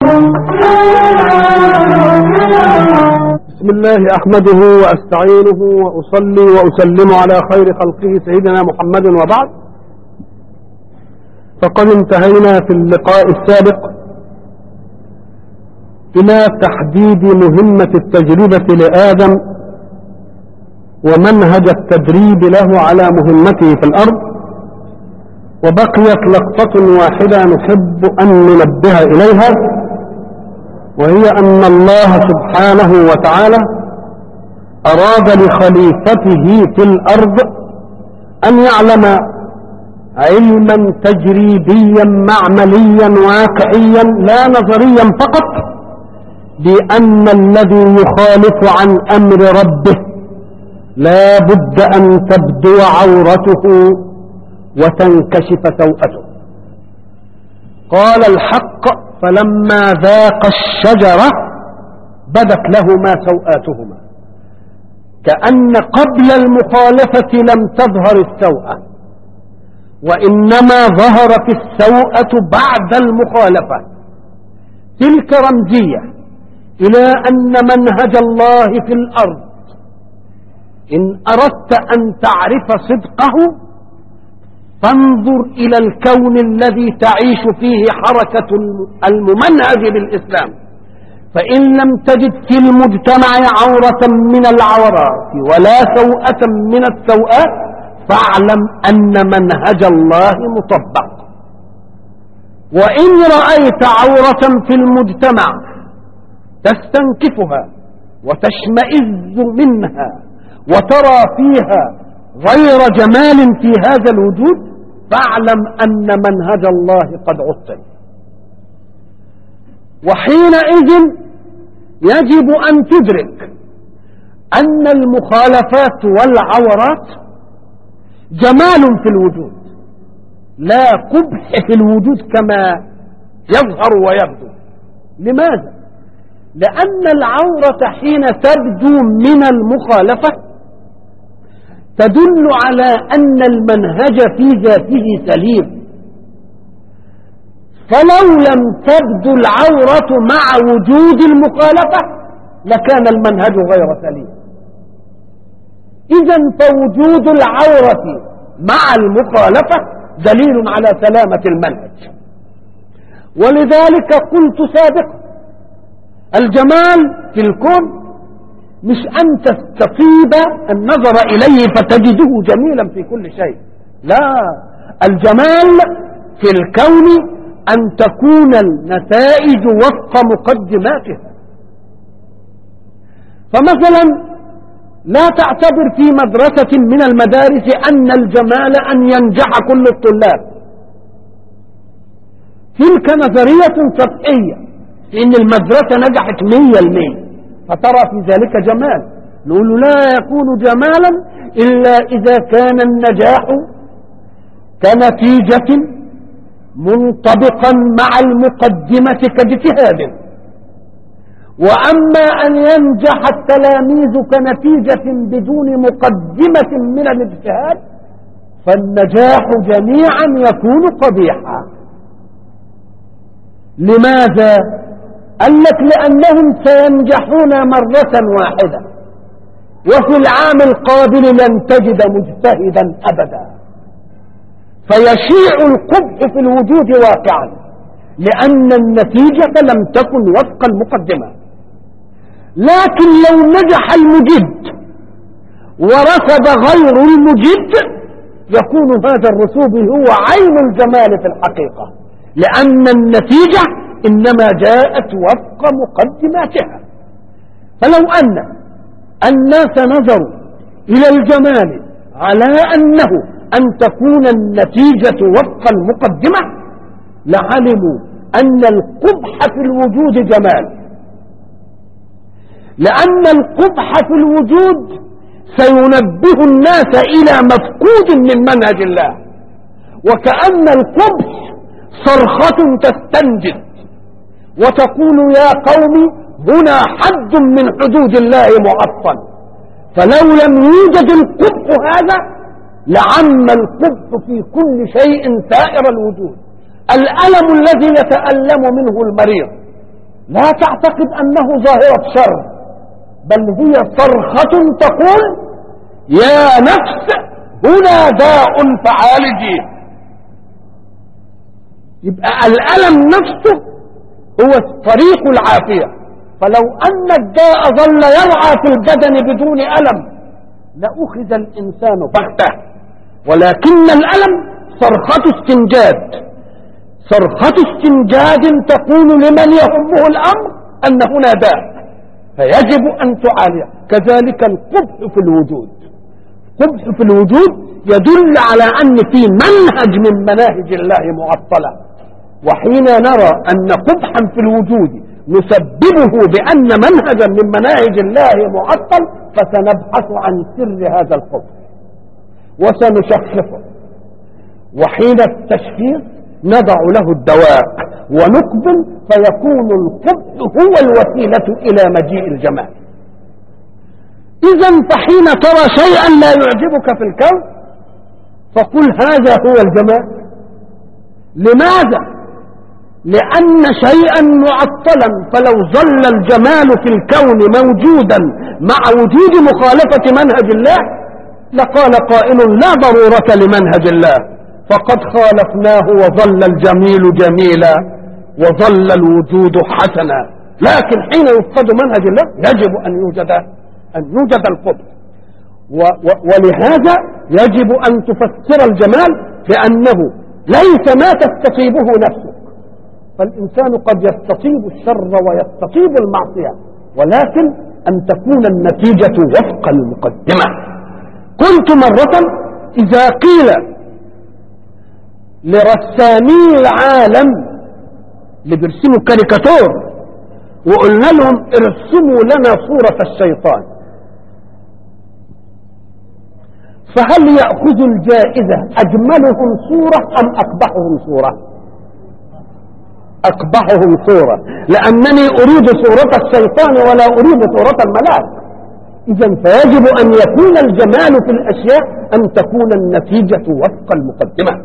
بسم الله أحمده وأستعينه وأصلي وأسلم على خير خلقه سيدنا محمد وبعد. فقد انتهينا في اللقاء السابق إلى تحديد مهمة التجربة لآدم ومنهج التدريب له على مهمته في الأرض، وبقيت لقطة واحدة نحب أن ننبه إليها، وهي أن الله سبحانه وتعالى أراد لخليفته في الأرض أن يعلم علما تجريبيا معمليا واقعيا لا نظريا فقط، بأن الذي يخالف عن أمر ربه لا بد أن تبدو عورته وتنكشف سوءته. قال الحق: فلما ذاق الشجرة بدت لهما سوآتهما، كأن قبل المخالفة لم تظهر السوءة، وإنما ظهرت السوءة بعد المخالفة. تلك رمزية إلى أن منهج الله في الأرض إن أردت أن تعرف صدقه فانظر إلى الكون الذي تعيش فيه حركة الممنهج بالإسلام، فإن لم تجد في المجتمع عورة من العورات ولا سوءة من السوءات فاعلم أن منهج الله مطبق. وإن رأيت عورة في المجتمع تستنكفها وتشمئز منها وترى فيها غير جمال في هذا الوجود فاعلم أن منهج الله قد عطل. وحينئذ يجب أن تدرك أن المخالفات والعورات جمال في الوجود لا قبح في الوجود كما يظهر ويبدو. لماذا؟ لأن العورة حين تبدو من المخالفة تدل على أن المنهج في ذاته سليم، فلو لم تبدو العورة مع وجود المخالفة لكان المنهج غير سليم. إذن فوجود العورة مع المخالفة دليل على سلامة المنهج. ولذلك قلت سابقا: الجمال في الكون مش أن تستطيب النظر إليه فتجده جميلا في كل شيء، لا، الجمال في الكون أن تكون النتائج وفق مقدماتها. فمثلا لا تعتبر في مدرسة من المدارس أن الجمال أن ينجح كل الطلاب، تلك نظرية سطحية، إن المدرسة نجحت 100% فترى في ذلك جمال. نقول لا يكون جمالا إلا إذا كان النجاح كنتيجة منطبقا مع المقدمة كاجتهاد. وأما أن ينجح التلاميذ كنتيجة بدون مقدمة من الاجتهاد فالنجاح جميعا يكون قبيحا. لماذا؟ قال لك: لأنهم سينجحون مرة واحدة وفي العام القابل لن تجد مجتهدا أبدا، فيشيع القبح في الوجود واقعا لأن النتيجة لم تكن وفق المقدمة. لكن لو نجح المجد ورسب غير المجد يكون هذا الرسوب هو عين الجمال في الحقيقة، لأن النتيجة إنما جاءت وفق مقدماتها. فلو أن الناس نظروا إلى الجمال على أنه أن تكون النتيجة وفق المقدمة لعلموا أن القبح في الوجود جمال، لأن القبح في الوجود سينبه الناس إلى مفقود من منهج الله، وكأن القبح صرخة تستنجد وتقول: يا قوم هنا حد من حدود الله معطل. فلو لم يوجد القبح هذا لعم القبح في كل شيء سائر الوجود. الألم الذي يتألم منه المريض لا تعتقد أنه ظاهرة شر، بل هي صرخة تقول يا نفس هنا داء فعالجيه. يبقى الألم نفسه هو طريق العافية. فلو أن الداء ظل يرعى في البدن بدون ألم لأخذ الإنسان بغته، ولكن الألم صرخة استنجاد، صرخة استنجاد تقول لمن يهمه الأمر أن هنا داء فيجب أن تعالج. كذلك القبح في الوجود، قبح في الوجود يدل على أن في منهج من مناهج الله معطلة. وحين نرى أن قبحا في الوجود نسببه بأن منهجا من مناهج الله معطل فسنبحث عن سر هذا القبح وسنشخصه، وحين التشخيص نضع له الدواء ونقبل فيكون القبح هو الوسيلة إلى مجيء الجمال. إذا فحين ترى شيئا لا يعجبك في الكون فقل هذا هو الجمال. لماذا؟ لأن شيئا معطلا، فلو ظل الجمال في الكون موجودا مع وجود مخالفة منهج الله لقال قائل لا ضرورة لمنهج الله، فقد خالفناه وظل الجميل جميلا وظل الوجود حسنا. لكن حين يفقد منهج الله يجب أن يوجد القبح، ولهذا يجب أن تفسر الجمال بأنه ليس ما تستطيبه نفسك، فالإنسان قد يستطيب الشر ويستطيب المعصية، ولكن أن تكون النتيجة وفق المقدمة. قلت مرة إذا قيل لرسامي العالم اللي بيرسموا كاريكاتور وقلنا لهم ارسموا لنا صورة الشيطان، فهل يأخذ الجائزة أجملهم صورة أم أقبحهم صورة؟ أقبحهم صورة، لأنني أريد صورة الشيطان ولا أريد صورة الملاك. إذا فيجب أن يكون الجمال في الأشياء أن تكون النتيجة وفق المقدمة.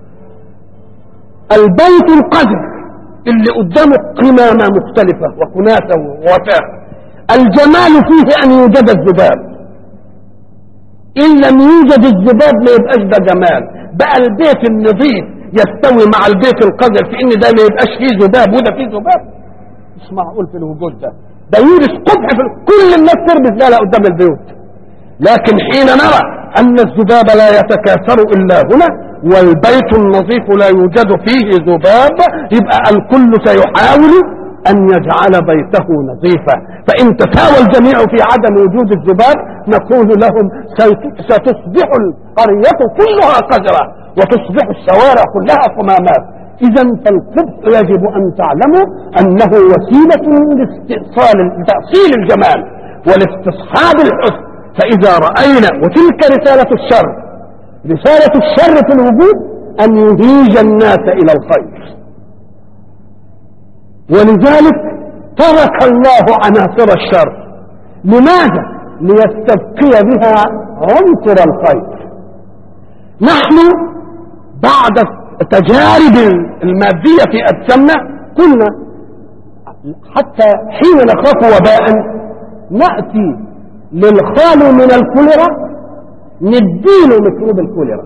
البيت القدر اللي قدامه قمامة مختلفة وكناسة ووفاء، الجمال فيه أن يوجد الذباب، إن لم يوجد الذباب ما يبقاش ده جمال. بقى البيت النظيف يستوي مع البيت القذر في ان ده ما يبقاش فيه ذباب وده فيه ذباب؟ مش معقول في الوجود ده يورث قبح في كل الناس تربط لا قدام البيوت. لكن حين نرى ان الذباب لا يتكاثر الا هنا والبيت النظيف لا يوجد فيه ذباب يبقى الكل سيحاول ان يجعل بيته نظيفا. فان تساوى الجميع في عدم وجود الذباب نقول لهم ستصبح القرية كلها قذرة وتصبح الشوارع كلها قمامات. إذا فالقبح يجب أن تعلموا أنه وسيلة لتأصيل الجمال والاستصحاب الحسن. فإذا رأينا وتلك رسالة الشر، رسالة الشر في الوجود أن يهيج الناس إلى الخير، ولذلك ترك الله عناصر الشر. لماذا؟ ليستبقي بها عنصر الخير. نحن بعد تجارب المادية في أجسامنا قلنا حتى حين نخاف وباء نأتي للخال من الكوليرا نديله ميكروب الكوليرا،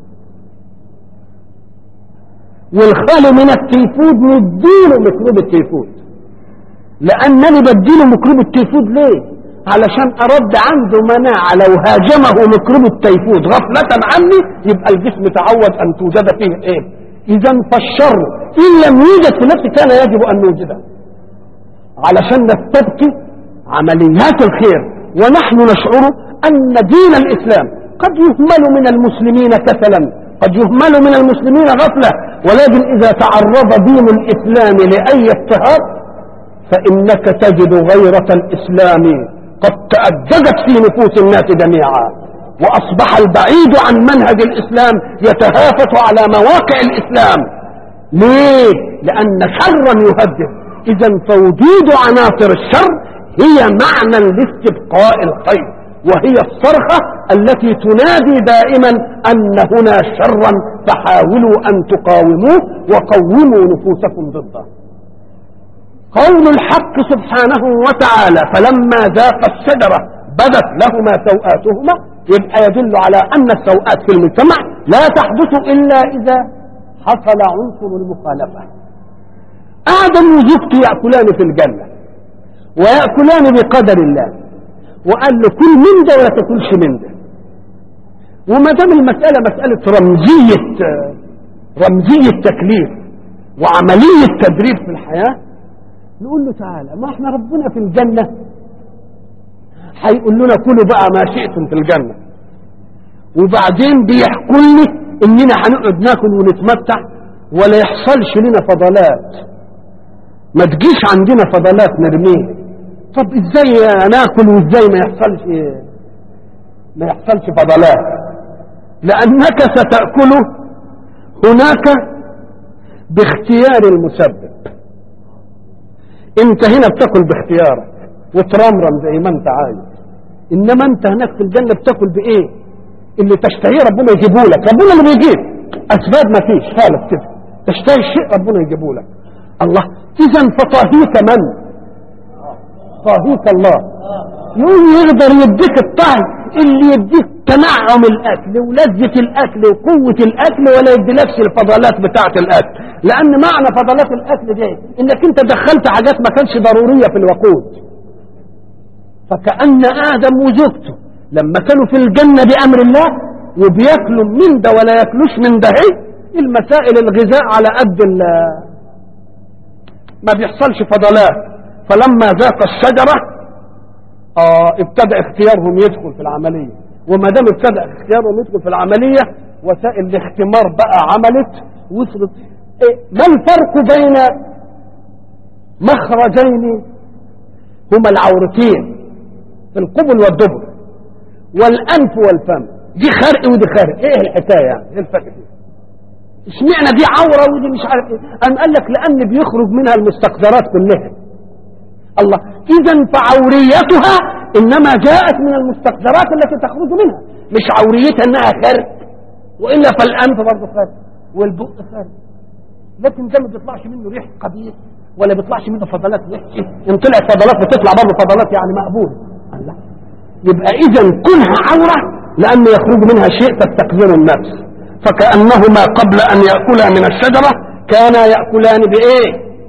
والخال من التيفود نديله ميكروب التيفود. لأنني بديله ميكروب التيفود ليه؟ علشان أرد عنده مناعة لو هاجمه ميكروب التيفود غفلة عني يبقى الجسم تعود أن توجد فيه إيه؟ إذا فالشر إن لم يوجد في نفسه كان يجب أن نوجده علشان نستبقي عمليات الخير. ونحن نشعر أن دين الإسلام قد يهمل من المسلمين كسلا، قد يهمل من المسلمين غفلة، ولكن إذا تعرض دين الإسلام لأي اضطهاد فإنك تجد غيرة الإسلام قد تأججت في نفوس الناس جميعا، وأصبح البعيد عن منهج الإسلام يتهافت على مواقع الإسلام. ليه؟ لأن شرا يهدد. إذا فوجود عناصر الشر هي معنى لاستبقاء الخير، وهي الصرخة التي تنادي دائما أن هنا شرا فحاولوا أن تقاوموه وقوموا نفوسكم ضده. قول الحق سبحانه وتعالى فلما ذاق الشجرة بدت لهما سوآتهما، يبقى يدل على أن السوآت في المجتمع لا تحدث إلا إذا حصل عنصر المخالفة. آدم وزوجته يأكلان في الجنة ويأكلان بقدر الله، وقال له كل من ده ولا تاكلش من ده. وما دام المسألة مسألة رمزية تكليف وعملية تدريب في الحياة، نقول له تعالى ما احنا ربنا في الجنة هيقول لنا كلوا بقى ما شئتم في الجنة، وبعدين بيحكوا لي اننا هنقعد ناكل ونتمتع ولا يحصلش لنا فضلات، ما تجيش عندنا فضلات نرميه. طب ازاي ناكل وازاي ما يحصلش فضلات؟ لانك ستأكله هناك باختيار المسبب. انت هنا بتاكل باختيارك وترمرم زي ما انت عايز، انما انت هناك في الجنة بتاكل بايه؟ اللي تشتهيه ربنا يجيبه لك. ربنا اللي بيجيب، اسباب ما فيش خالص كده، تشتهي الشيء ربنا يجيبه لك. الله، اذا فطاهيك من؟ طاهيك الله. يقول يقدر يديك الطهي اللي يديك تنعم الاكل ولذة الاكل وقوة الاكل، ولا يديلكش الفضلات بتاعة الاكل. لان معنى فضلات الاكل دي انك انت دخلت حاجات ما كانش ضرورية في الوقود. فكأن ادم وزوجته لما كانوا في الجنة بامر الله وبياكلوا من ده ولا ياكلوش من ده، المسائل الغذاء على قد ما بيحصلش فضلات. فلما ذاق الشجرة ابتدأ اختيارهم يدخل في العملية، وما دام ابتدأ اختيارهم يدخل في العملية وسائل الاختمار بقى عملت وصلت. ما الفرق بين مخرجين هما العورتين في القبل والدبر والأنف والفم؟ دي خرق ودي خرق، ايه الحكاية يعني؟ ايه الفرق فيه؟ اشمعنى دي عورة ودي مش عارف ايه؟ قام قال لك لأن بيخرج منها المستقذرات كلها. الله، إذا فعوريتها إنما جاءت من المستقذرات التي تخرج منها، مش عوريتها إنها خرق، وإلا فالأنف برضه خرق والبق خرق، لكن ده ما بيطلعش منه ريح قبيح ولا بيطلعش منه فضلات وحشة. إن طلعت فضلات بتطلع برضه فضلات يعني مقبولة. الله، يبقى إذا كلها عورة لأن يخرج منها شيء تستقذر النفس. فكأنهما قبل أن يأكلا من الشجرة كانا يأكلان بإيه؟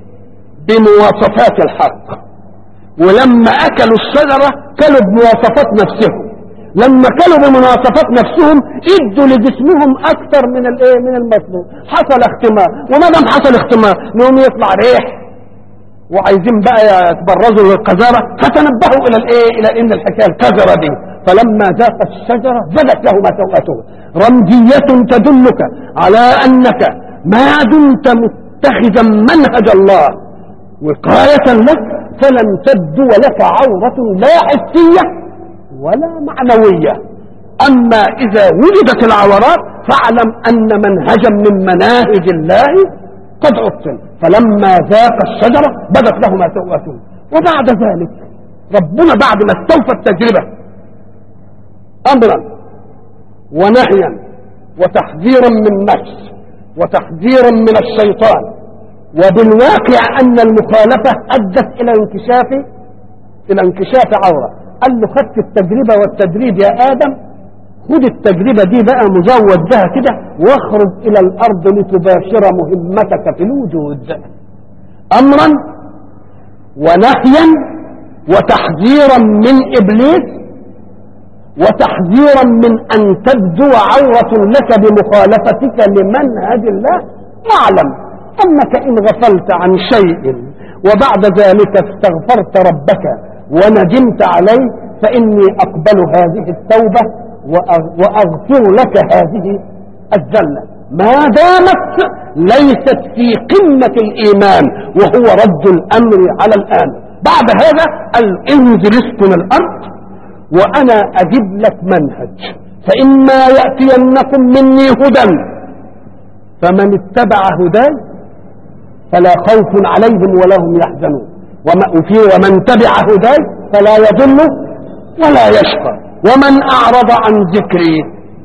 بمواصفات الحق. ولما أكلوا الشجرة كلوا بمواصفات نفسهم، لما كلوا بمواصفات نفسهم ادوا لجسمهم أكثر من المطلوب، حصل اختمار. وما دام حصل اختمار نقوم يطلع ريح وعايزين بقى يتبرزوا للقذارة، فتنبهوا إلى إن الحكاية القذرة دي. فلما ذاق الشجرة بدت لهما سوءتهما، رمزية تدلك على أنك ما دمت متخذا منهج الله وقاية لك فلن تبدو لك عورة لا حسية ولا معنوية. أما إذا وجدت العورات فاعلم أن منهجا من مناهج الله قد عطل. فلما ذاق الشجرة بدت لهما سوءتهما. وبعد ذلك ربنا بعد ما استوفى التجربة أمرا ونهيا وتحذيرا من نفس وتحذيرا من الشيطان، وبالواقع أن المخالفة أدت إلى انكشاف عورة، قال له خدت التجربة والتدريب يا آدم، خد التجربة دي بقى مزود بها كده واخرج إلى الأرض لتباشر مهمتك في الوجود. أمرا ونهيا وتحذيرا من إبليس وتحذيرا من أن تبدو عورة لك بمخالفتك لمنهج الله. واعلم أنك إن غفلت عن شيء وبعد ذلك استغفرت ربك وندمت عليه فإني أقبل هذه التوبة وأغفر لك هذه الذلة ما دامت ليست في قمة الإيمان وهو رد الأمر على الآن. بعد هذا قال انزل اسكن الأرض وأنا أجيب لك منهج، فإما يأتينكم مني هدى فمن اتبع هداي فلا خوف عليهم ولا هم يحزنون، ومن تبع هداي فلا يضل ولا يشقى، ومن أعرض عن ذكري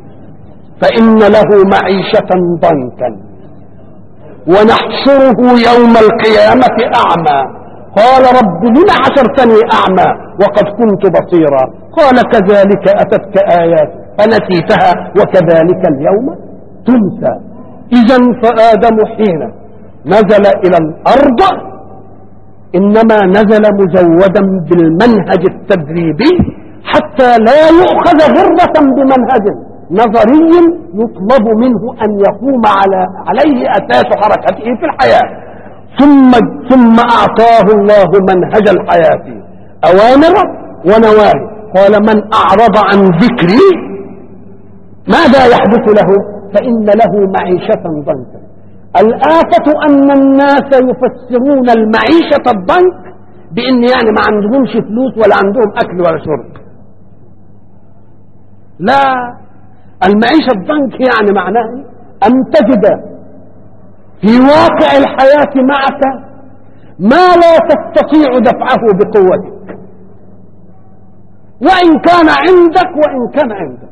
فإن له معيشة ضنكا ونحشره يوم القيامة أعمى قال رب لم حشرتني أعمى وقد كنت بصيرا قال كذلك أتتك آيات فنسيتها وكذلك اليوم تنسى. إذا فآدم حين نزل إلى الأرض إنما نزل مزودا بالمنهج التدريبي حتى لا يؤخذ غرة بمنهج نظري يطلب منه أن يقوم عليه أساس حركته في الحياة. ثم أعطاه الله منهج الحياة أوامر ونواهي. قال من أعرض عن ذكري ماذا يحدث له؟ فإن له معيشة ضنكا. الآفة أن الناس يفسرون المعيشة الضنك بأن يعني ما عندهمش فلوس ولا عندهم أكل ولا شرب. لا، المعيشة الضنك يعني معناه أن تجد في واقع الحياة معك ما لا تستطيع دفعه بقوتك وإن كان عندك وإن كان عندك.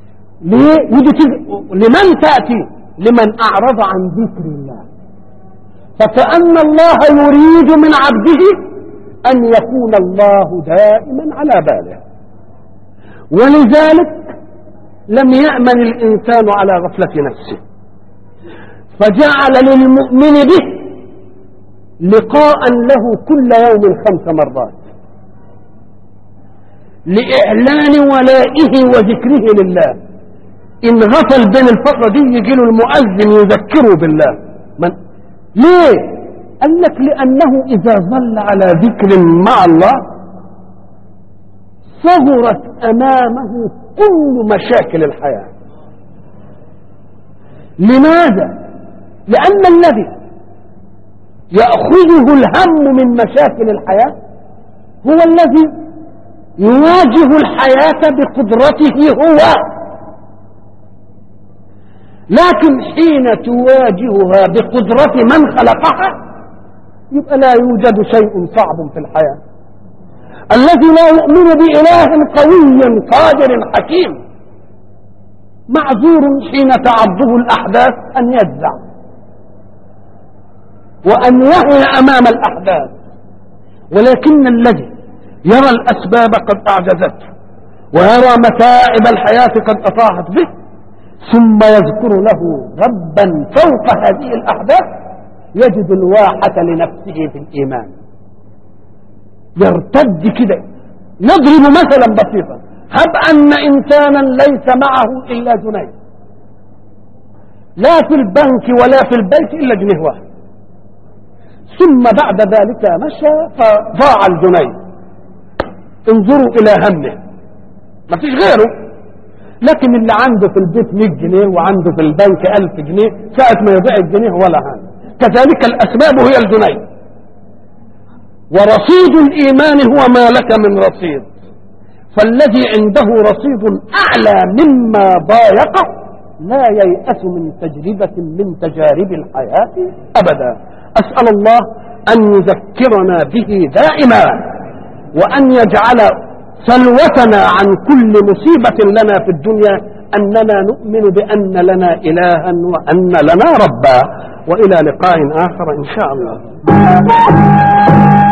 لمن تأتي؟ لمن أعرض عن ذكر الله. فكأن الله يريد من عبده أن يكون الله دائما على باله، ولذلك لم يأمن الإنسان على غفلة نفسه فجعل للمؤمن به لقاء له كل يوم 5 مرات لإعلان ولائه وذكره لله. إن غفل بين الفترة دي يجي له المؤذن يذكره بالله. ليه؟ قال لك لأنه إذا ظل على ذكر مع الله صغرت أمامه كل مشاكل الحياة. لماذا؟ لأن الذي يأخذه الهم من مشاكل الحياة هو الذي يواجه الحياة بقدرته هو. لكن حين تواجهها بقدرة من خلقها يبقى لا يوجد شيء صعب في الحياة. الذي لا يؤمن بإله قوي قادر حكيم معذور حين تعضه الأحداث أن يجزع وأن يهوى أمام الأحداث. ولكن الذي يرى الأسباب قد أعجزته ويرى متاعب الحياة قد أطاحت به ثم يذكر له ربا فوق هذه الأحداث يجد الواحة لنفسه في الإيمان. يرتد كده. نضرب مثلا بسيطا. هب أن إنسانا ليس معه إلا جنيه لا في البنك ولا في البيت إلا جنيه واحد ثم بعد ذلك مشى فضاع الجنيه. انظروا إلى همه ما فيش غيره. لكن اللي عنده في البيت 100 جنيه وعنده في البنك 1000 جنيه ساعة ما يضيع الجنيه ولا حاجة. كذلك الأسباب هي الجنيه. ورصيد الإيمان هو ما لك من رصيد. فالذي عنده رصيد أعلى مما ضايقه لا ييأس من تجربة من تجارب الحياة أبدا. أسأل الله أن يذكرنا به دائما وأن يجعل سلوتنا عن كل مصيبة لنا في الدنيا أننا نؤمن بأن لنا إلها وأن لنا ربا. وإلى لقاء آخر إن شاء الله.